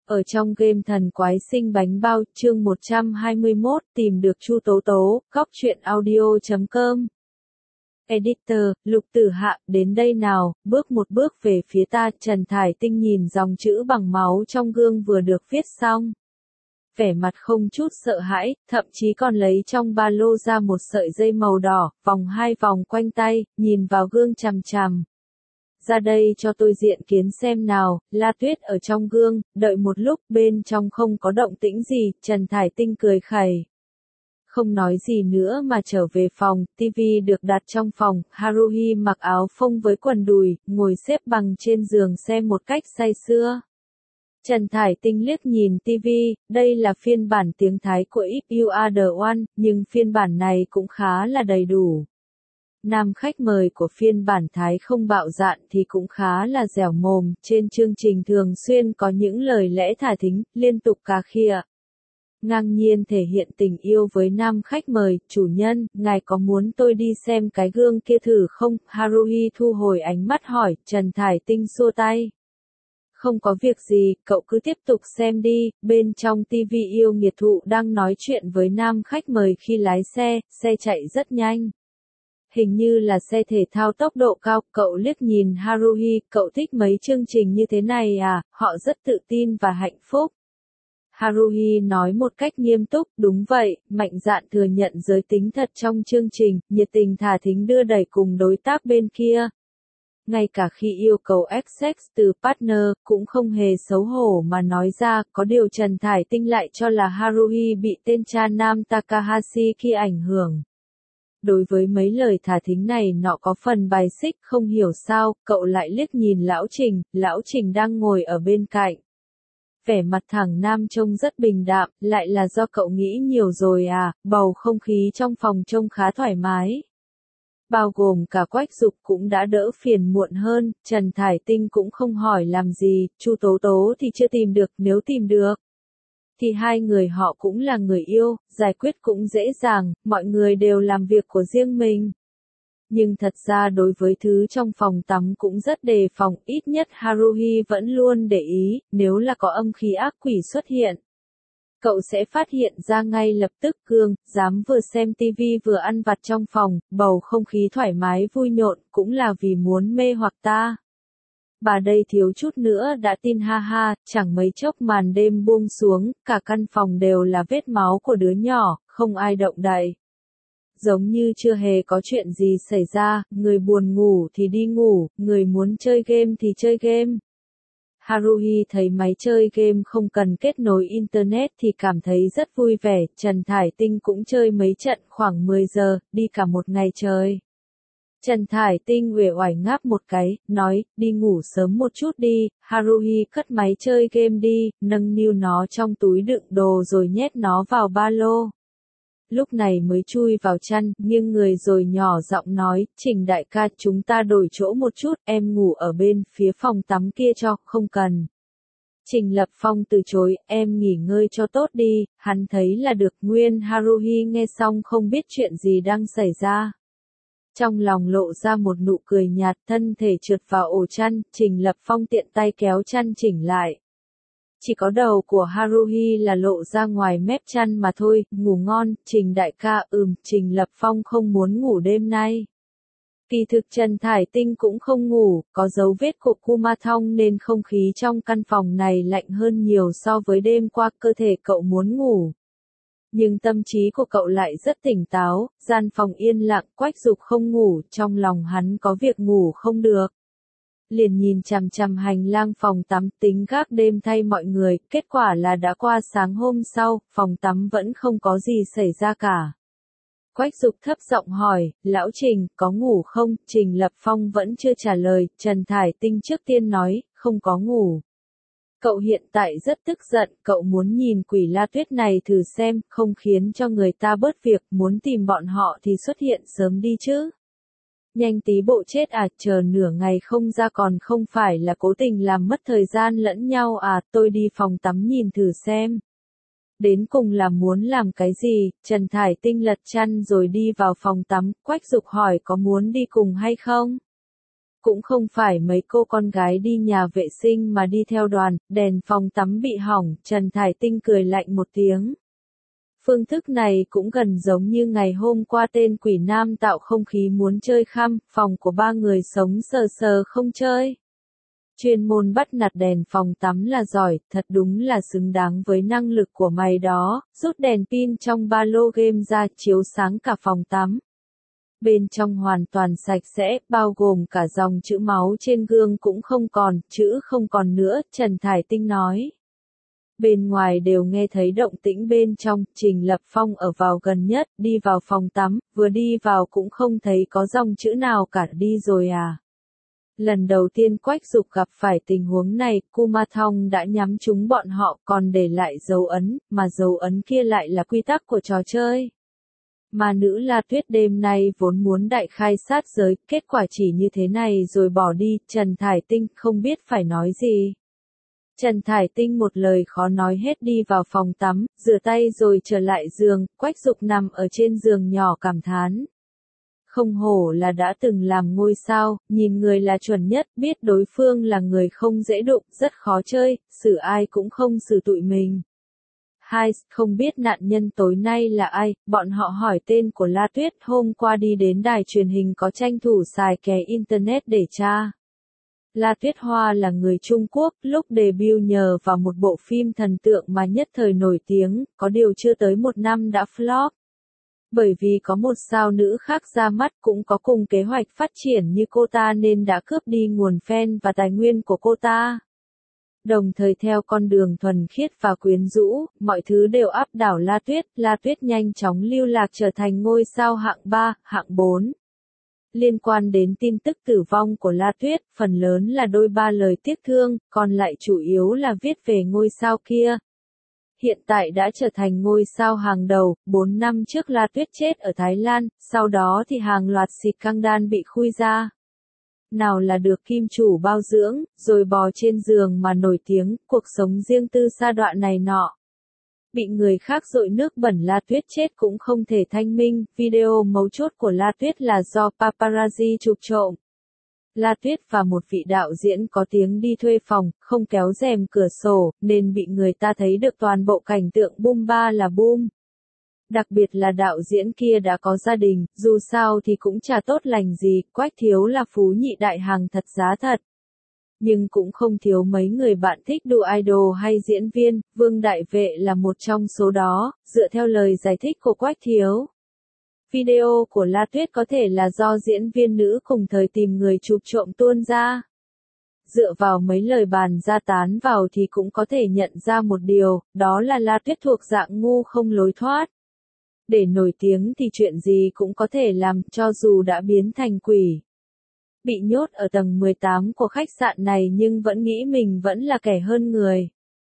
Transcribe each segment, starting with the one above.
Ở trong game Thần Quái Sinh Bánh Bao, chương 121, tìm được Chu Tố Tố, góc truyện audio.com. Editor, Lục Tử Hạ, đến đây nào, bước một bước về phía ta. Trần Thải Tinh nhìn dòng chữ bằng máu trong gương vừa được viết xong. Vẻ mặt không chút sợ hãi, thậm chí còn lấy trong ba lô ra một sợi dây màu đỏ, vòng 2 vòng quanh tay, nhìn vào gương chằm chằm. Ra đây cho tôi diện kiến xem nào. La Tuyết ở trong gương, đợi một lúc, bên trong không có động tĩnh gì, Trần Thải Tinh cười khẩy. Không nói gì nữa mà trở về phòng, tivi được đặt trong phòng, Haruhi mặc áo phông với quần đùi, ngồi xếp bằng trên giường xem một cách say sưa. Trần Thải Tinh liếc nhìn tivi, đây là phiên bản tiếng Thái của If You Are The One, nhưng phiên bản này cũng khá là đầy đủ. Nam khách mời của phiên bản Thái không bạo dạn thì cũng khá là dẻo mồm, trên chương trình thường xuyên có những lời lẽ thả thính, liên tục cà khịa. Ngang nhiên thể hiện tình yêu với nam khách mời, chủ nhân, ngài có muốn tôi đi xem cái gương kia thử không? Haruhi thu hồi ánh mắt hỏi, Trần Thải Tinh xua tay. Không có việc gì, cậu cứ tiếp tục xem đi. Bên trong tivi yêu nghiệt thụ đang nói chuyện với nam khách mời khi lái xe chạy rất nhanh. Hình như là xe thể thao tốc độ cao, cậu liếc nhìn Haruhi, cậu thích mấy chương trình như thế này à, họ rất tự tin và hạnh phúc. Haruhi nói một cách nghiêm túc, đúng vậy, mạnh dạn thừa nhận giới tính thật trong chương trình, nhiệt tình thả thính đưa đẩy cùng đối tác bên kia. Ngay cả khi yêu cầu access từ partner, cũng không hề xấu hổ mà nói ra, có điều Trần Thải Tinh lại cho là Haruhi bị tên cha nam Takahashi khi ảnh hưởng. Đối với mấy lời thả thính này nọ có phần bài xích, không hiểu sao, cậu lại liếc nhìn Lão Trình đang ngồi ở bên cạnh. Vẻ mặt thằng nam trông rất bình đạm, lại là do cậu nghĩ nhiều rồi à, bầu không khí trong phòng trông khá thoải mái. Bao gồm cả Quách Dục cũng đã đỡ phiền muộn hơn, Trần Thải Tinh cũng không hỏi làm gì, Chu Tố Tố thì chưa tìm được, nếu tìm được thì hai người họ cũng là người yêu, giải quyết cũng dễ dàng, mọi người đều làm việc của riêng mình. Nhưng thật ra đối với thứ trong phòng tắm cũng rất đề phòng, ít nhất Haruhi vẫn luôn để ý, nếu là có âm khí ác quỷ xuất hiện. Cậu sẽ phát hiện ra ngay lập tức. Cương, dám vừa xem tivi vừa ăn vặt trong phòng, bầu không khí thoải mái vui nhộn, cũng là vì muốn mê hoặc ta. Bà đây thiếu chút nữa đã tin ha ha, chẳng mấy chốc màn đêm buông xuống, cả căn phòng đều là vết máu của đứa nhỏ, không ai động đậy. Giống như chưa hề có chuyện gì xảy ra, người buồn ngủ thì đi ngủ, người muốn chơi game thì chơi game. Haruhi thấy máy chơi game không cần kết nối Internet thì cảm thấy rất vui vẻ, Trần Thải Tinh cũng chơi mấy trận khoảng 10 giờ, đi cả một ngày trời. Trần Thải Tinh uể oải ngáp một cái, nói, đi ngủ sớm một chút đi. Haruhi cất máy chơi game đi, nâng niu nó trong túi đựng đồ rồi nhét nó vào ba lô. Lúc này mới chui vào chăn, nghiêng người rồi nhỏ giọng nói, Trình đại ca, chúng ta đổi chỗ một chút, em ngủ ở bên phía phòng tắm kia cho, không cần. Trình Lập Phong từ chối, em nghỉ ngơi cho tốt đi, hắn thấy là được. Nguyên Haruhi nghe xong không biết chuyện gì đang xảy ra. Trong lòng lộ ra một nụ cười nhạt, thân thể trượt vào ổ chăn, Trình Lập Phong tiện tay kéo chăn chỉnh lại. Chỉ có đầu của Haruhi là lộ ra ngoài mép chăn mà thôi, ngủ ngon, Trình đại ca. Trình Lập Phong không muốn ngủ đêm nay. Kỳ thực Trần Thải Tinh cũng không ngủ, có dấu vết của Kumathong nên không khí trong căn phòng này lạnh hơn nhiều so với đêm qua, cơ thể cậu muốn ngủ. Nhưng tâm trí của cậu lại rất tỉnh táo, gian phòng yên lặng, Quách Dục không ngủ, trong lòng hắn có việc ngủ không được. Liền nhìn chằm chằm hành lang phòng tắm tính gác đêm thay mọi người, kết quả là đã qua sáng hôm sau, phòng tắm vẫn không có gì xảy ra cả. Quách Dục thấp giọng hỏi, Lão Trình, có ngủ không? Trình Lập Phong vẫn chưa trả lời, Trần Thải Tinh trước tiên nói, không có ngủ. Cậu hiện tại rất tức giận, cậu muốn nhìn quỷ La Tuyết này thử xem, không khiến cho người ta bớt việc, muốn tìm bọn họ thì xuất hiện sớm đi chứ. Nhanh tí bộ chết à, chờ nửa ngày không ra còn không phải là cố tình làm mất thời gian lẫn nhau à, tôi đi phòng tắm nhìn thử xem. Đến cùng là muốn làm cái gì? Trần Thải Tinh lật chăn rồi đi vào phòng tắm, Quách Dục hỏi có muốn đi cùng hay không? Cũng không phải mấy cô con gái đi nhà vệ sinh mà đi theo đoàn, đèn phòng tắm bị hỏng, Trần Thải Tinh cười lạnh một tiếng. Phương thức này cũng gần giống như ngày hôm qua tên quỷ nam tạo không khí muốn chơi khăm, phòng của ba người sống sờ sờ không chơi. Chuyên môn bắt nạt đèn phòng tắm là giỏi, thật đúng là xứng đáng với năng lực của mày đó, rút đèn pin trong ba lô game ra chiếu sáng cả phòng tắm. Bên trong hoàn toàn sạch sẽ, bao gồm cả dòng chữ máu trên gương cũng không còn, chữ không còn nữa, Trần Thải Tinh nói. Bên ngoài đều nghe thấy động tĩnh bên trong, Trình Lập Phong ở vào gần nhất, đi vào phòng tắm, vừa đi vào cũng không thấy có dòng chữ nào cả, đi rồi à. Lần đầu tiên Quách Dục gặp phải tình huống này, Kumathong đã nhắm trúng bọn họ còn để lại dấu ấn, mà dấu ấn kia lại là quy tắc của trò chơi. Mà nữ La Tuyết đêm nay vốn muốn đại khai sát giới, kết quả chỉ như thế này rồi bỏ đi, Trần Thải Tinh không biết phải nói gì. Trần Thải Tinh một lời khó nói hết đi vào phòng tắm, rửa tay rồi trở lại giường, Quách Dục nằm ở trên giường nhỏ cảm thán. Không hổ là đã từng làm ngôi sao, nhìn người là chuẩn nhất, biết đối phương là người không dễ đụng, rất khó chơi, xử ai cũng không xử tụi mình. Hai, không biết nạn nhân tối nay là ai, bọn họ hỏi tên của La Tuyết, hôm qua đi đến đài truyền hình có tranh thủ xài kè internet để tra. La Tuyết Hoa là người Trung Quốc, lúc debut nhờ vào một bộ phim thần tượng mà nhất thời nổi tiếng, có điều chưa tới một năm đã flop. Bởi vì có một sao nữ khác ra mắt cũng có cùng kế hoạch phát triển như cô ta nên đã cướp đi nguồn fan và tài nguyên của cô ta. Đồng thời theo con đường thuần khiết và quyến rũ, mọi thứ đều áp đảo La Tuyết nhanh chóng lưu lạc trở thành ngôi sao hạng 3, hạng 4. Liên quan đến tin tức tử vong của La Tuyết, phần lớn là đôi ba lời tiếc thương, còn lại chủ yếu là viết về ngôi sao kia. Hiện tại đã trở thành ngôi sao hàng đầu, 4 năm trước La Tuyết chết ở Thái Lan, sau đó thì hàng loạt scandal bị khui ra. Nào là được kim chủ bao dưỡng, rồi bò trên giường mà nổi tiếng, cuộc sống riêng tư sa đọa này nọ. Bị người khác dội nước bẩn La Tuyết chết cũng không thể thanh minh, video mấu chốt của La Tuyết là do paparazzi chụp trộm. La Tuyết và một vị đạo diễn có tiếng đi thuê phòng, không kéo rèm cửa sổ, nên bị người ta thấy được toàn bộ cảnh tượng boom ba là boom. Đặc biệt là đạo diễn kia đã có gia đình, dù sao thì cũng chả tốt lành gì, Quách Thiếu là phú nhị đại hàng thật giá thật. Nhưng cũng không thiếu mấy người bạn thích đu idol hay diễn viên, Vương Đại Vệ là một trong số đó, dựa theo lời giải thích của Quách Thiếu. Video của La Tuyết có thể là do diễn viên nữ cùng thời tìm người chụp trộm tuôn ra. Dựa vào mấy lời bàn ra tán vào thì cũng có thể nhận ra một điều, đó là La Tuyết thuộc dạng ngu không lối thoát. Để nổi tiếng thì chuyện gì cũng có thể làm, cho dù đã biến thành quỷ. Bị nhốt ở tầng 18 của khách sạn này nhưng vẫn nghĩ mình vẫn là kẻ hơn người.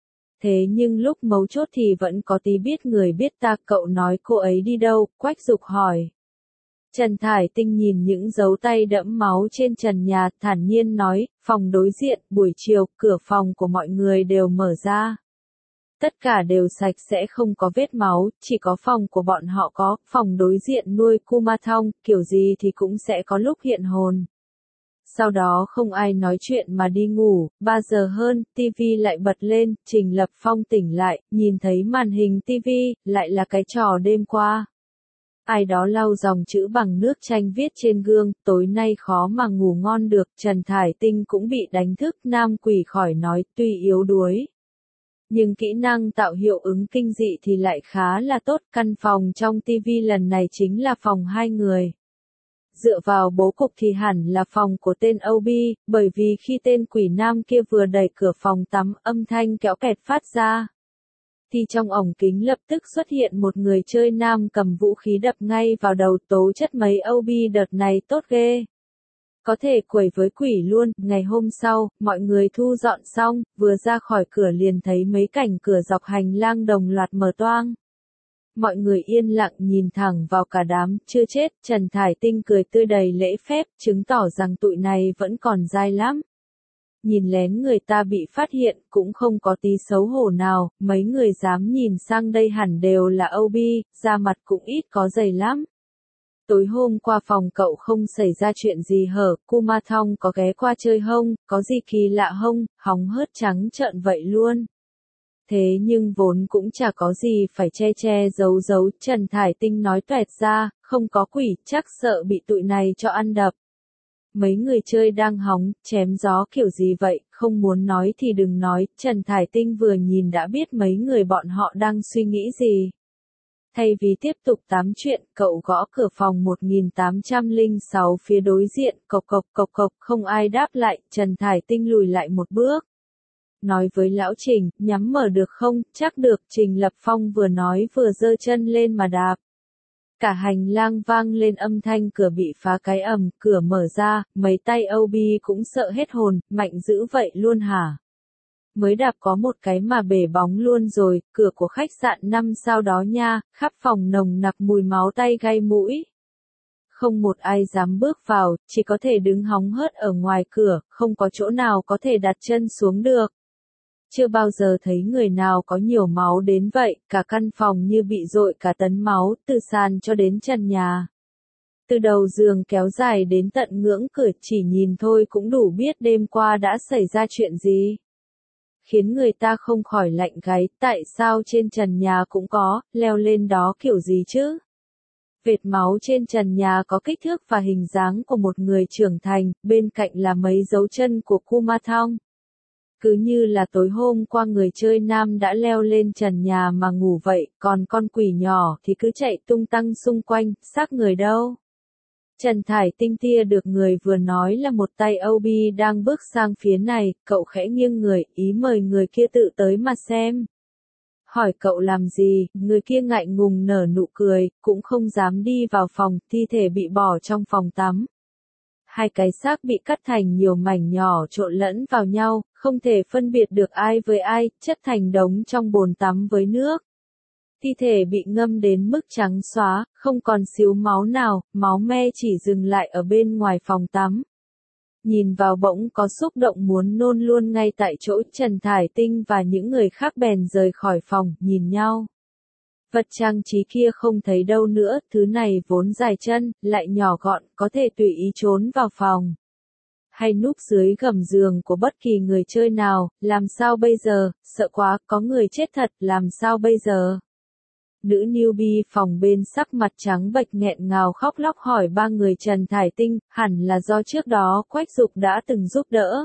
Thế nhưng lúc mấu chốt thì vẫn có tí biết người biết ta, cậu nói cô ấy đi đâu, Quách Dục hỏi. Trần Thải Tinh nhìn những dấu tay đẫm máu trên trần nhà, thản nhiên nói, phòng đối diện, buổi chiều, cửa phòng của mọi người đều mở ra. Tất cả đều sạch sẽ không có vết máu, chỉ có phòng của bọn họ có, phòng đối diện nuôi Kumathong, kiểu gì thì cũng sẽ có lúc hiện hồn. Sau đó không ai nói chuyện mà đi ngủ, 3 giờ hơn, TV lại bật lên, Trình Lập Phong tỉnh lại, nhìn thấy màn hình TV, lại là cái trò đêm qua. Ai đó lau dòng chữ bằng nước chanh viết trên gương, tối nay khó mà ngủ ngon được, Trần Thải Tinh cũng bị đánh thức, nam quỷ khỏi nói, tuy yếu đuối. Nhưng kỹ năng tạo hiệu ứng kinh dị thì lại khá là tốt, căn phòng trong TV lần này chính là phòng 2 người. Dựa vào bố cục thì hẳn là phòng của tên Obi, bởi vì khi tên quỷ nam kia vừa đẩy cửa phòng tắm, âm thanh kéo kẹt phát ra. Thì trong ống kính lập tức xuất hiện một người chơi nam cầm vũ khí đập ngay vào đầu, tố chất mấy Obi đợt này tốt ghê. Có thể quẩy với quỷ luôn, ngày hôm sau, mọi người thu dọn xong, vừa ra khỏi cửa liền thấy mấy cảnh cửa dọc hành lang đồng loạt mở toang. Mọi người yên lặng nhìn thẳng vào cả đám, chưa chết, Trần Thải Tinh cười tươi đầy lễ phép, chứng tỏ rằng tụi này vẫn còn dai lắm. Nhìn lén người ta bị phát hiện, cũng không có tí xấu hổ nào, mấy người dám nhìn sang đây hẳn đều là Obi, da mặt cũng ít có dày lắm. Tối hôm qua phòng cậu không xảy ra chuyện gì hở, Kumathong có ghé qua chơi hông, có gì kỳ lạ hông, hóng hớt trắng trợn vậy luôn. Thế nhưng vốn cũng chả có gì phải che che giấu giấu, Trần Thải Tinh nói toẹt ra, không có quỷ, chắc sợ bị tụi này cho ăn đập. Mấy người chơi đang hóng, chém gió kiểu gì vậy, không muốn nói thì đừng nói, Trần Thải Tinh vừa nhìn đã biết mấy người bọn họ đang suy nghĩ gì. Thay vì tiếp tục tám chuyện, cậu gõ cửa phòng 1806 phía đối diện, cộc cộc, không ai đáp lại, Trần Thải Tinh lùi lại một bước. Nói với lão Trình, nhắm mở được không, chắc được, Trình Lập Phong vừa nói vừa giơ chân lên mà đạp. Cả hành lang vang lên âm thanh cửa bị phá cái ầm, cửa mở ra, mấy tay OB cũng sợ hết hồn, mạnh dữ vậy luôn hả? Mới đạp có một cái mà bể bóng luôn rồi, cửa của khách sạn 5 sao đó nha, khắp phòng nồng nặc mùi máu tay gai mũi. Không một ai dám bước vào, chỉ có thể đứng hóng hớt ở ngoài cửa, không có chỗ nào có thể đặt chân xuống được. Chưa bao giờ thấy người nào có nhiều máu đến vậy, cả căn phòng như bị dội cả tấn máu, từ sàn cho đến trần nhà. Từ đầu giường kéo dài đến tận ngưỡng cửa, chỉ nhìn thôi cũng đủ biết đêm qua đã xảy ra chuyện gì. Khiến người ta không khỏi lạnh gáy, tại sao trên trần nhà cũng có, leo lên đó kiểu gì chứ? Vệt máu trên trần nhà có kích thước và hình dáng của một người trưởng thành, bên cạnh là mấy dấu chân của Kumathong. Cứ như là tối hôm qua người chơi nam đã leo lên trần nhà mà ngủ vậy, còn con quỷ nhỏ thì cứ chạy tung tăng xung quanh, xác người đâu. Trần Thải Tinh tia được người vừa nói là một tay OB đang bước sang phía này, cậu khẽ nghiêng người, ý mời người kia tự tới mà xem. Hỏi cậu làm gì, người kia ngại ngùng nở nụ cười, cũng không dám đi vào phòng, thi thể bị bỏ trong phòng tắm. Hai cái xác bị cắt thành nhiều mảnh nhỏ trộn lẫn vào nhau, không thể phân biệt được ai với ai, chất thành đống trong bồn tắm với nước. Thi thể bị ngâm đến mức trắng xóa, không còn xíu máu nào, máu me chỉ dừng lại ở bên ngoài phòng tắm. Nhìn vào bỗng có xúc động muốn nôn luôn ngay tại chỗ, Trần Thải Tinh và những người khác bèn rời khỏi phòng, nhìn nhau. Vật trang trí kia không thấy đâu nữa, thứ này vốn dài chân, lại nhỏ gọn, có thể tùy ý trốn vào phòng. Hay núp dưới gầm giường của bất kỳ người chơi nào, làm sao bây giờ, sợ quá, có người chết thật, làm sao bây giờ? Nữ newbie phòng bên sắc mặt trắng bệch nghẹn ngào khóc lóc hỏi ba người Trần Thải Tinh, hẳn là do trước đó Quách Dục đã từng giúp đỡ.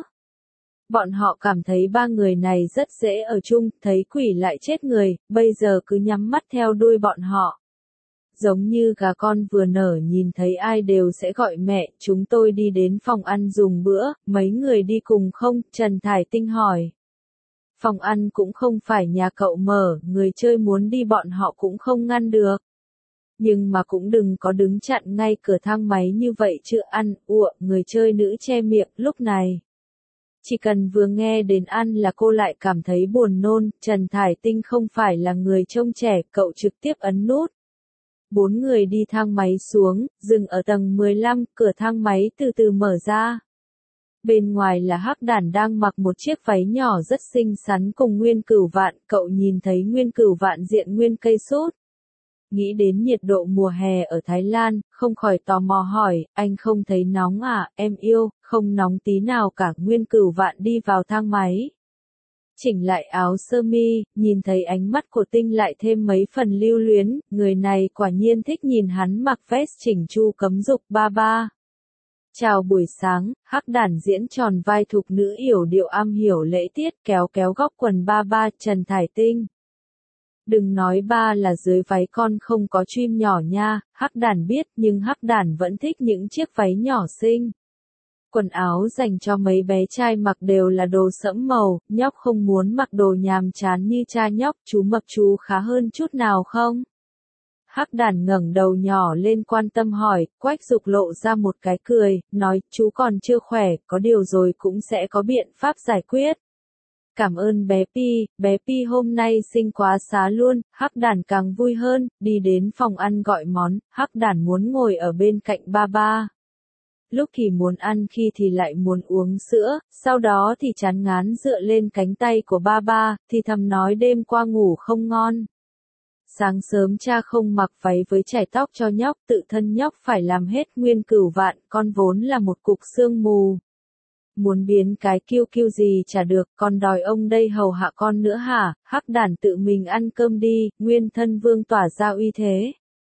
Bọn họ cảm thấy ba người này rất dễ ở chung, thấy quỷ lại chết người, bây giờ cứ nhắm mắt theo đuôi bọn họ. Giống như gà con vừa nở nhìn thấy ai đều sẽ gọi mẹ, chúng tôi đi đến phòng ăn dùng bữa, mấy người đi cùng không, Trần Thải Tinh hỏi. Phòng ăn cũng không phải nhà cậu mở, người chơi muốn đi bọn họ cũng không ngăn được. Nhưng mà cũng đừng có đứng chặn ngay cửa thang máy như vậy chứ ăn, người chơi nữ che miệng lúc này. Chỉ cần vừa nghe đến ăn là cô lại cảm thấy buồn nôn, Trần Thải Tinh không phải là người trông trẻ, cậu trực tiếp ấn nút. 4 người đi thang máy xuống, dừng ở tầng 15, cửa thang máy từ từ mở ra. Bên ngoài là Hắc Đản đang mặc một chiếc váy nhỏ rất xinh xắn cùng Nguyên Cửu Vạn, cậu nhìn thấy Nguyên Cửu Vạn diện nguyên cây sốt. Nghĩ đến nhiệt độ mùa hè ở Thái Lan, không khỏi tò mò hỏi, anh không thấy nóng à, em yêu, không nóng tí nào cả, Nguyên Cửu Vạn đi vào thang máy. Chỉnh lại áo sơ mi, nhìn thấy ánh mắt của Tinh lại thêm mấy phần lưu luyến, người này quả nhiên thích nhìn hắn mặc vest chỉnh chu cấm dục ba ba. Chào buổi sáng, Hắc Đản diễn tròn vai thục nữ yểu điệu am hiểu lễ tiết kéo kéo góc quần ba ba, Trần Thải Tinh. Đừng nói ba là dưới váy con không có chim nhỏ nha, Hắc Đản biết nhưng Hắc Đản vẫn thích những chiếc váy nhỏ xinh. Quần áo dành cho mấy bé trai mặc đều là đồ sẫm màu, nhóc không muốn mặc đồ nhàm chán như cha nhóc, chú Mập chú khá hơn chút nào không? Hắc Đản ngẩng đầu nhỏ lên quan tâm hỏi, Quách Dục lộ ra một cái cười, nói, chú còn chưa khỏe, có điều rồi cũng sẽ có biện pháp giải quyết. Cảm ơn bé Pi hôm nay xinh quá xá luôn, Hắc Đản càng vui hơn, đi đến phòng ăn gọi món, Hắc Đản muốn ngồi ở bên cạnh ba ba. Lúc thì muốn ăn khi thì lại muốn uống sữa, sau đó thì chán ngán dựa lên cánh tay của ba ba, thì thầm nói đêm qua ngủ không ngon. Sáng sớm cha không mặc váy với chải tóc cho nhóc, tự thân nhóc phải làm hết nguyên cửu vạn, con vốn là một cục sương mù. Muốn biến cái kiêu kiêu gì chả được, con đòi ông đây hầu hạ con nữa hả? Hắc đản tự mình ăn cơm đi, nguyên thân vương tỏa ra uy thế.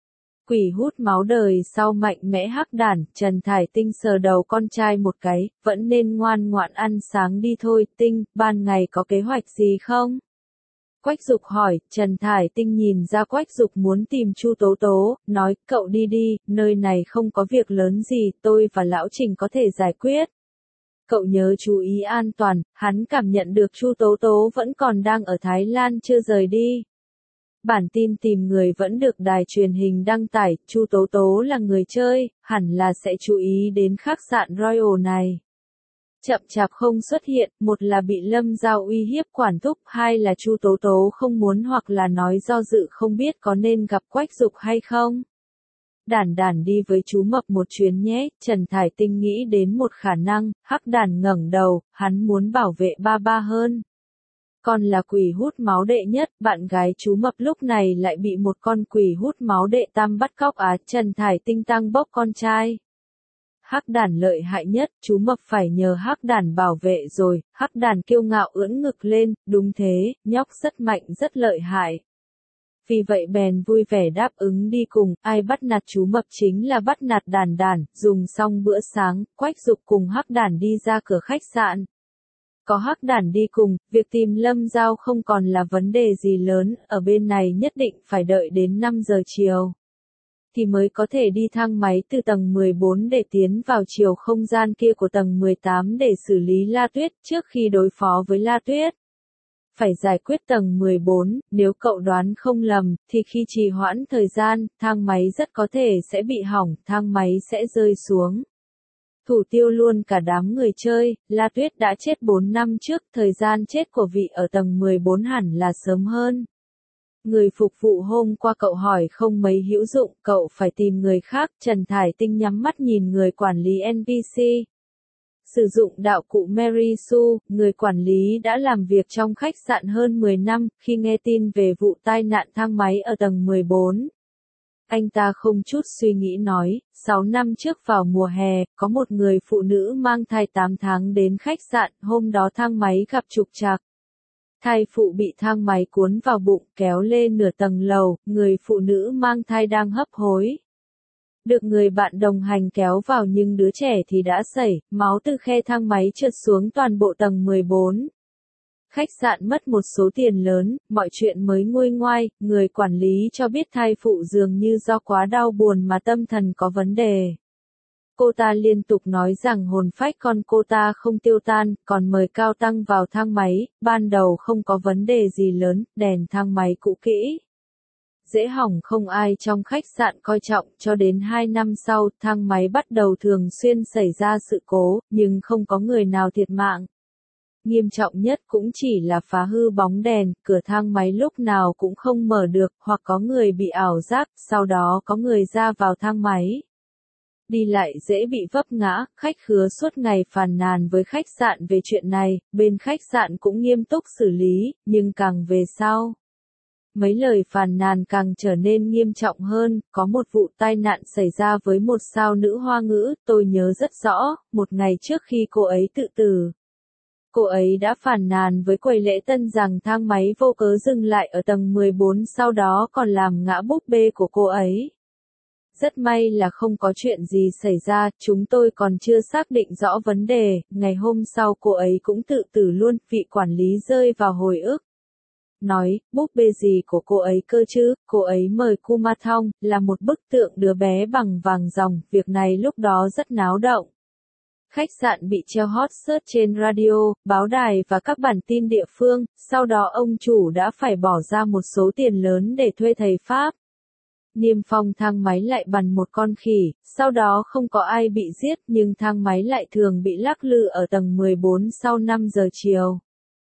Quỷ hút máu đời sau mạnh mẽ hắc đản, Trần Thải Tinh sờ đầu con trai một cái, vẫn nên ngoan ngoãn ăn sáng đi thôi. Tinh, ban ngày có kế hoạch gì không? Quách Dục hỏi. Trần Thải Tinh nhìn ra Quách Dục muốn tìm Chu Tố Tố, nói, cậu đi đi, nơi này không có việc lớn gì, tôi và Lão Trình có thể giải quyết. Cậu nhớ chú ý an toàn. Hắn cảm nhận được Chu Tố Tố vẫn còn đang ở Thái Lan chưa rời đi. Bản tin tìm người vẫn được đài truyền hình đăng tải, Chu Tố Tố là người chơi, hẳn là sẽ chú ý đến khách sạn Royal này. Chậm chạp không xuất hiện, một là bị Lâm Giao uy hiếp quản thúc, hai là Chu Tố Tố không muốn hoặc là nói do dự không biết có nên gặp Quách Dục hay không. Đản đản đi với chú Mập một chuyến nhé, Trần Thải Tinh nghĩ đến một khả năng, hắc đản ngẩng đầu, hắn muốn bảo vệ ba ba hơn. Con là quỷ hút máu đệ nhất, bạn gái chú Mập lúc này lại bị một con quỷ hút máu đệ tam bắt cóc Trần Thải Tinh tăng bốc con trai. Hắc đản lợi hại nhất, chú Mập phải nhờ hắc đản bảo vệ rồi, hắc đản kiêu ngạo ưỡn ngực lên, đúng thế, nhóc rất mạnh rất lợi hại. Vì vậy bèn vui vẻ đáp ứng đi cùng, ai bắt nạt chú Mập chính là bắt nạt đản đản, dùng xong bữa sáng, Quách Dục cùng hắc đản đi ra cửa khách sạn. Có hắc đản đi cùng, việc tìm Lâm Giao không còn là vấn đề gì lớn, ở bên này nhất định phải đợi đến 5 giờ chiều. Thì mới có thể đi thang máy từ tầng 14 để tiến vào chiều không gian kia của tầng 18 để xử lý La Tuyết trước khi đối phó với La Tuyết. Phải giải quyết tầng 14, nếu cậu đoán không lầm, thì khi trì hoãn thời gian, thang máy rất có thể sẽ bị hỏng, thang máy sẽ rơi xuống. Thủ tiêu luôn cả đám người chơi, La Tuyết đã chết 4 năm trước, thời gian chết của vị ở tầng 14 hẳn là sớm hơn. Người phục vụ hôm qua cậu hỏi không mấy hữu dụng, cậu phải tìm người khác, Trần Thải Tinh nhắm mắt nhìn người quản lý NPC. Sử dụng đạo cụ Mary Sue, người quản lý đã làm việc trong khách sạn hơn 10 năm, khi nghe tin về vụ tai nạn thang máy ở tầng 14. Anh ta không chút suy nghĩ nói, 6 năm trước vào mùa hè, có một người phụ nữ mang thai 8 tháng đến khách sạn, hôm đó thang máy gặp trục trặc. Thai phụ bị thang máy cuốn vào bụng kéo lên nửa tầng lầu, người phụ nữ mang thai đang hấp hối. Được người bạn đồng hành kéo vào nhưng đứa trẻ thì đã sẩy, máu từ khe thang máy trượt xuống toàn bộ tầng 14. Khách sạn mất một số tiền lớn, mọi chuyện mới nguôi ngoai, người quản lý cho biết thai phụ dường như do quá đau buồn mà tâm thần có vấn đề. Cô ta liên tục nói rằng hồn phách con cô ta không tiêu tan, còn mời cao tăng vào thang máy, ban đầu không có vấn đề gì lớn, đèn thang máy cũ kỹ. Dễ hỏng không ai trong khách sạn coi trọng, cho đến 2 năm sau, thang máy bắt đầu thường xuyên xảy ra sự cố, nhưng không có người nào thiệt mạng. Nghiêm trọng nhất cũng chỉ là phá hư bóng đèn, cửa thang máy lúc nào cũng không mở được, hoặc có người bị ảo giác, sau đó có người ra vào thang máy. Đi lại dễ bị vấp ngã, khách khứa suốt ngày phàn nàn với khách sạn về chuyện này, bên khách sạn cũng nghiêm túc xử lý, nhưng càng về sau. Mấy lời phàn nàn càng trở nên nghiêm trọng hơn, có một vụ tai nạn xảy ra với một sao nữ Hoa ngữ, tôi nhớ rất rõ, một ngày trước khi cô ấy tự tử. Cô ấy đã phàn nàn với quầy lễ tân rằng thang máy vô cớ dừng lại ở tầng 14 sau đó còn làm ngã búp bê của cô ấy. Rất may là không có chuyện gì xảy ra, chúng tôi còn chưa xác định rõ vấn đề, ngày hôm sau cô ấy cũng tự tử luôn, vị quản lý rơi vào hồi ức. Nói, búp bê gì của cô ấy cơ chứ, cô ấy mời Kumathong, là một bức tượng đứa bé bằng vàng ròng, việc này lúc đó rất náo động. Khách sạn bị treo hot search trên radio, báo đài và các bản tin địa phương, sau đó ông chủ đã phải bỏ ra một số tiền lớn để thuê thầy Pháp. Niêm phong thang máy lại bắn một con khỉ, sau đó không có ai bị giết nhưng thang máy lại thường bị lắc lư ở tầng 14 sau 5 giờ chiều.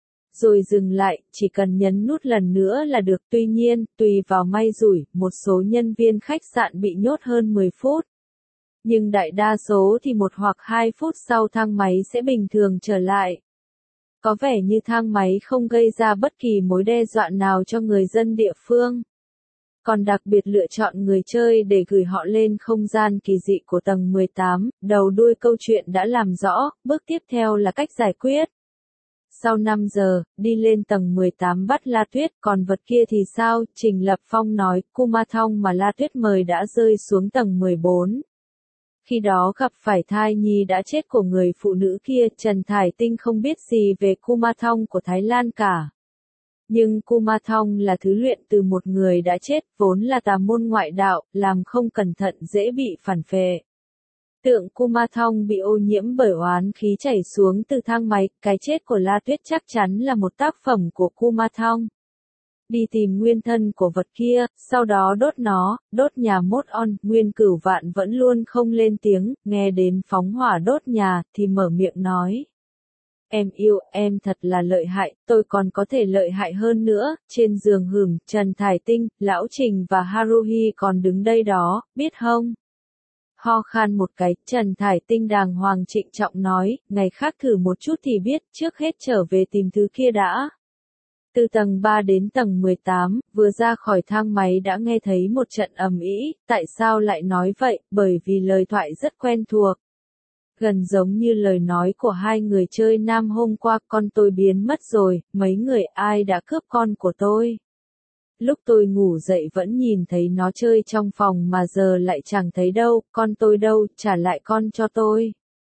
Rồi dừng lại, chỉ cần nhấn nút lần nữa là được, tuy nhiên, tùy vào may rủi, một số nhân viên khách sạn bị nhốt hơn 10 phút. Nhưng đại đa số thì 1 hoặc 2 phút sau thang máy sẽ bình thường trở lại. Có vẻ như thang máy không gây ra bất kỳ mối đe dọa nào cho người dân địa phương. Còn đặc biệt lựa chọn người chơi để gửi họ lên không gian kỳ dị của tầng 18, đầu đuôi câu chuyện đã làm rõ, bước tiếp theo là cách giải quyết. Sau 5 giờ, đi lên tầng 18 bắt La Tuyết, còn vật kia thì sao? Trình Lập Phong nói, Kumathong mà La Tuyết mời đã rơi xuống tầng 14. Khi đó gặp phải thai nhi đã chết của người phụ nữ kia, Trần Thải Tinh không biết gì về Kumathong của Thái Lan cả. Nhưng Kumathong là thứ luyện từ một người đã chết, vốn là tà môn ngoại đạo, làm không cẩn thận dễ bị phản phệ. Tượng Kumathong bị ô nhiễm bởi oán khí chảy xuống từ thang máy, cái chết của La Tuyết chắc chắn là một tác phẩm của Kumathong. Đi tìm nguyên thân của vật kia, sau đó đốt nó, đốt nhà mốt on, Nguyên Cửu Vạn vẫn luôn không lên tiếng, nghe đến phóng hỏa đốt nhà, thì mở miệng nói. Em yêu, em thật là lợi hại, tôi còn có thể lợi hại hơn nữa, trên giường hửm, Trần Thải Tinh, Lão Trình và Haruhi còn đứng đây đó, biết không? Ho khan một cái, Trần Thải Tinh đàng hoàng trịnh trọng nói, ngày khác thử một chút thì biết, trước hết trở về tìm thứ kia đã. Từ tầng 3 đến tầng 18, vừa ra khỏi thang máy đã nghe thấy một trận ầm ĩ, tại sao lại nói vậy, bởi vì lời thoại rất quen thuộc. Gần giống như lời nói của hai người chơi nam hôm qua, con tôi biến mất rồi, mấy người ai đã cướp con của tôi. Lúc tôi ngủ dậy vẫn nhìn thấy nó chơi trong phòng mà giờ lại chẳng thấy đâu, con tôi đâu, trả lại con cho tôi.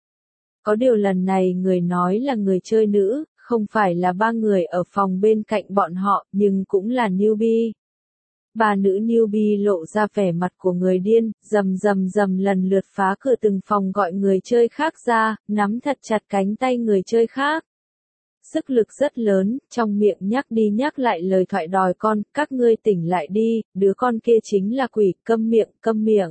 Có điều lần này người nói là người chơi nữ, không phải là ba người ở phòng bên cạnh bọn họ, nhưng cũng là newbie. Ba nữ newbie lộ ra vẻ mặt của người điên, rầm lần lượt phá cửa từng phòng gọi người chơi khác ra, nắm thật chặt cánh tay người chơi khác. Sức lực rất lớn, trong miệng nhắc đi nhắc lại lời thoại đòi con, các ngươi tỉnh lại đi, đứa con kia chính là quỷ, câm miệng.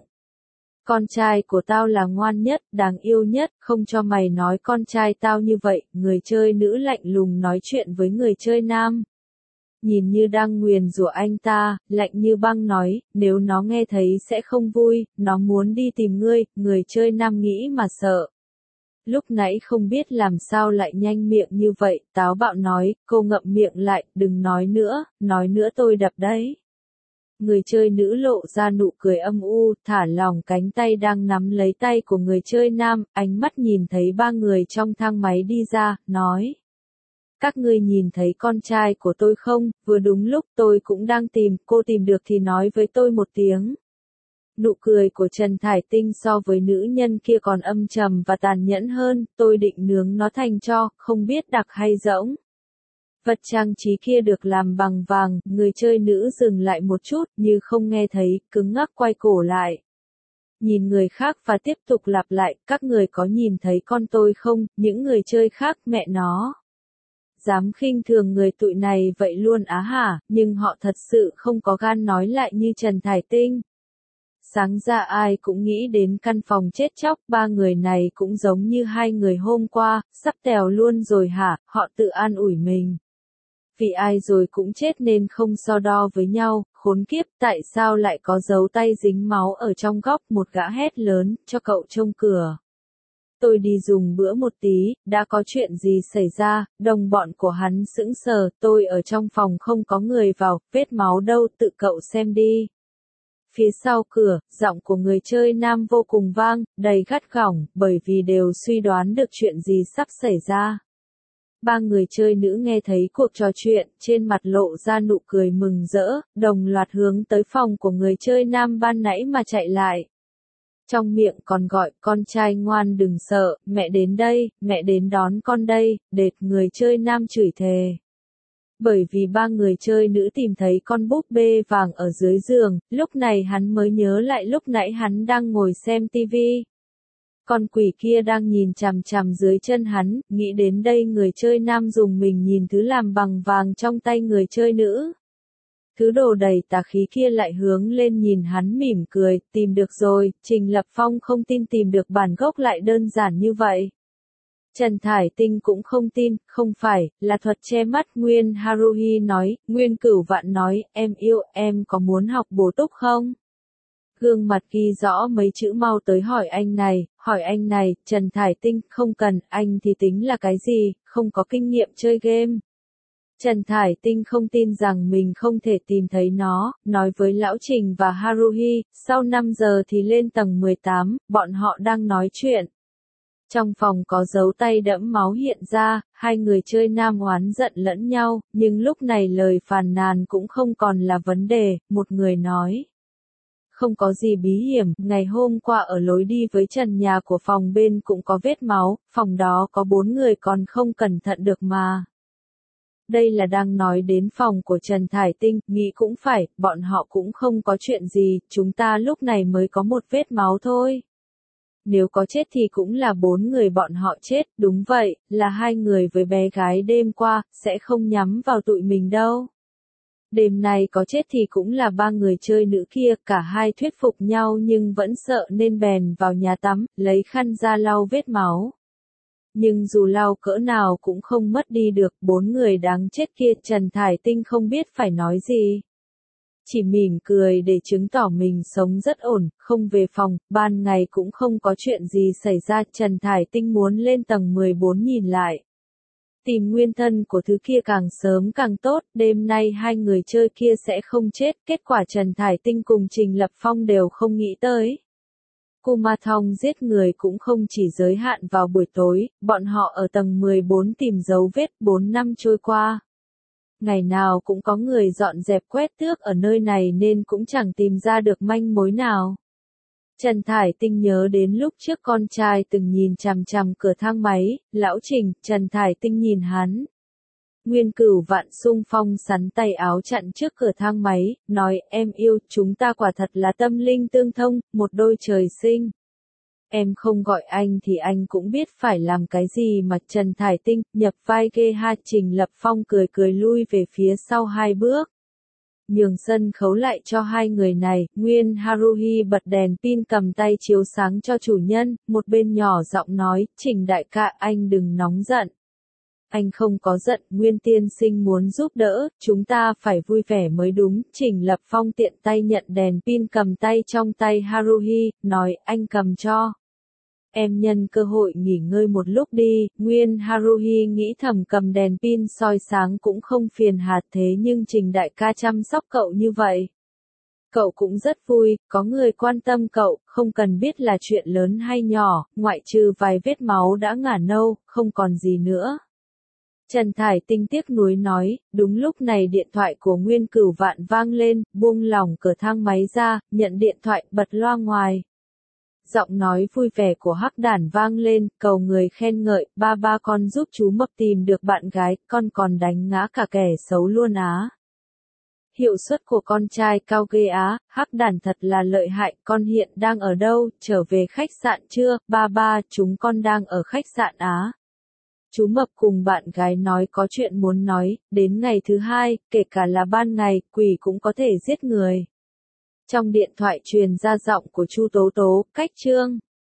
Con trai của tao là ngoan nhất, đáng yêu nhất, không cho mày nói con trai tao như vậy, người chơi nữ lạnh lùng nói chuyện với người chơi nam. Nhìn như đang nguyền rủa anh ta, lạnh như băng nói, nếu nó nghe thấy sẽ không vui, nó muốn đi tìm ngươi, người chơi nam nghĩ mà sợ. Lúc nãy không biết làm sao lại nhanh miệng như vậy, táo bạo nói, cô ngậm miệng lại, đừng nói nữa tôi đập đấy. Người chơi nữ lộ ra nụ cười âm u, thả lỏng cánh tay đang nắm lấy tay của người chơi nam, ánh mắt nhìn thấy ba người trong thang máy đi ra, nói. Các ngươi nhìn thấy con trai của tôi không, vừa đúng lúc tôi cũng đang tìm, cô tìm được thì nói với tôi một tiếng. Nụ cười của Trần Thải Tinh so với nữ nhân kia còn âm trầm và tàn nhẫn hơn, tôi định nướng nó thành tro, không biết đặc hay rỗng. Vật trang trí kia được làm bằng vàng, người chơi nữ dừng lại một chút, như không nghe thấy, cứng ngắc quay cổ lại. Nhìn người khác và tiếp tục lặp lại, các người có nhìn thấy con tôi không, những người chơi khác, mẹ nó. Dám khinh thường người tụi này vậy luôn á hả, nhưng họ thật sự không có gan nói lại như Trần Thải Tinh. Sáng ra ai cũng nghĩ đến căn phòng chết chóc, ba người này cũng giống như hai người hôm qua, sắp tèo luôn rồi hả, họ tự an ủi mình. Vì ai rồi cũng chết nên không so đo với nhau, khốn kiếp, tại sao lại có dấu tay dính máu ở trong góc, một gã hét lớn, cho cậu trông cửa. Tôi đi dùng bữa một tí, đã có chuyện gì xảy ra, đồng bọn của hắn sững sờ, tôi ở trong phòng không có người vào, vết máu đâu, tự cậu xem đi. Phía sau cửa, giọng của người chơi nam vô cùng vang, đầy gắt gỏng, bởi vì đều suy đoán được chuyện gì sắp xảy ra. Ba người chơi nữ nghe thấy cuộc trò chuyện, trên mặt lộ ra nụ cười mừng rỡ, đồng loạt hướng tới phòng của người chơi nam ban nãy mà chạy lại. Trong miệng còn gọi, con trai ngoan đừng sợ, mẹ đến đây, mẹ đến đón con đây, đệt người chơi nam chửi thề. Bởi vì ba người chơi nữ tìm thấy con búp bê vàng ở dưới giường, lúc này hắn mới nhớ lại lúc nãy hắn đang ngồi xem tivi. Con quỷ kia đang nhìn chằm chằm dưới chân hắn, nghĩ đến đây người chơi nam dùng mình nhìn thứ làm bằng vàng trong tay người chơi nữ. Thứ đồ đầy tà khí kia lại hướng lên nhìn hắn mỉm cười, tìm được rồi, Trình Lập Phong không tin tìm được bản gốc lại đơn giản như vậy. Trần Thải Tinh cũng không tin, không phải, là thuật che mắt Nguyên Haruhi nói, Nguyên Cửu Vạn nói, em yêu, em có muốn học bổ túc không? Gương mặt ghi rõ mấy chữ mau tới hỏi anh này, Trần Thải Tinh, không cần, anh thì tính là cái gì, không có kinh nghiệm chơi game. Trần Thải Tinh không tin rằng mình không thể tìm thấy nó, nói với Lão Trình và Haruhi, sau 5 giờ thì lên tầng 18, bọn họ đang nói chuyện. Trong phòng có dấu tay đẫm máu hiện ra, hai người chơi nam oán giận lẫn nhau, nhưng lúc này lời phàn nàn cũng không còn là vấn đề, một người nói. Không có gì bí hiểm, ngày hôm qua ở lối đi với trần nhà của phòng bên cũng có vết máu, phòng đó có 4 người còn không cẩn thận được mà. Đây là đang nói đến phòng của Trần Thải Tinh, nghĩ cũng phải, bọn họ cũng không có chuyện gì, chúng ta lúc này mới có một vết máu thôi. Nếu có chết thì cũng là 4 người bọn họ chết, đúng vậy, là 2 người với bé gái đêm qua, sẽ không nhắm vào tụi mình đâu. Đêm nay có chết thì cũng là 3 người chơi nữ kia, cả hai thuyết phục nhau nhưng vẫn sợ nên bèn vào nhà tắm, lấy khăn ra lau vết máu. Nhưng dù lau cỡ nào cũng không mất đi được 4 người đáng chết kia, Trần Thải Tinh không biết phải nói gì. Chỉ mỉm cười để chứng tỏ mình sống rất ổn, không về phòng, ban ngày cũng không có chuyện gì xảy ra, Trần Thải Tinh muốn lên tầng 14 nhìn lại. Tìm nguyên thân của thứ kia càng sớm càng tốt, đêm nay hai người chơi kia sẽ không chết, kết quả Trần Thải Tinh cùng Trình Lập Phong đều không nghĩ tới. Kumathong giết người cũng không chỉ giới hạn vào buổi tối, bọn họ ở tầng 14 tìm dấu vết 4 năm trôi qua. Ngày nào cũng có người dọn dẹp quét tước ở nơi này nên cũng chẳng tìm ra được manh mối nào. Trần Thải Tinh nhớ đến lúc trước con trai từng nhìn chằm chằm cửa thang máy, Lão Trình, Trần Thải Tinh nhìn hắn. Nguyên Cửu Vạn xung phong sắn tay áo chặn trước cửa thang máy, nói em yêu, chúng ta quả thật là tâm linh tương thông, một đôi trời sinh. Em không gọi anh thì anh cũng biết phải làm cái gì mà Trần Thải Tinh, nhập vai ghê ha, Trình Lập Phong cười cười lui về phía sau 2 bước. Nhường sân khấu lại cho hai người này, Nguyên Haruhi bật đèn pin cầm tay chiếu sáng cho chủ nhân, một bên nhỏ giọng nói, Trình đại ca anh đừng nóng giận. Anh không có giận, Nguyên tiên sinh muốn giúp đỡ, chúng ta phải vui vẻ mới đúng, Trình Lập Phong tiện tay nhận đèn pin cầm tay trong tay Haruhi, nói anh cầm cho. Em nhân cơ hội nghỉ ngơi một lúc đi, Nguyên Haruhi nghĩ thầm cầm đèn pin soi sáng cũng không phiền hà thế nhưng Trình đại ca chăm sóc cậu như vậy. Cậu cũng rất vui, có người quan tâm cậu, không cần biết là chuyện lớn hay nhỏ, ngoại trừ vài vết máu đã ngả nâu, không còn gì nữa. Trần Thải Tinh tiếc nuối nói, đúng lúc này điện thoại của Nguyên Cửu Vạn vang lên, buông lỏng cửa thang máy ra, nhận điện thoại, bật loa ngoài. Giọng nói vui vẻ của Hắc Đản vang lên, cầu người khen ngợi, ba con giúp chú Mập tìm được bạn gái, con còn đánh ngã cả kẻ xấu luôn á. Hiệu suất của con trai cao ghê á, Hắc Đản thật là lợi hại, con hiện đang ở đâu, trở về khách sạn chưa, ba, chúng con đang ở khách sạn á. Chú Mập cùng bạn gái nói có chuyện muốn nói, đến ngày thứ 2, kể cả là ban ngày, quỷ cũng có thể giết người. Trong điện thoại truyền ra giọng của Chu Tố Tố, cách chương.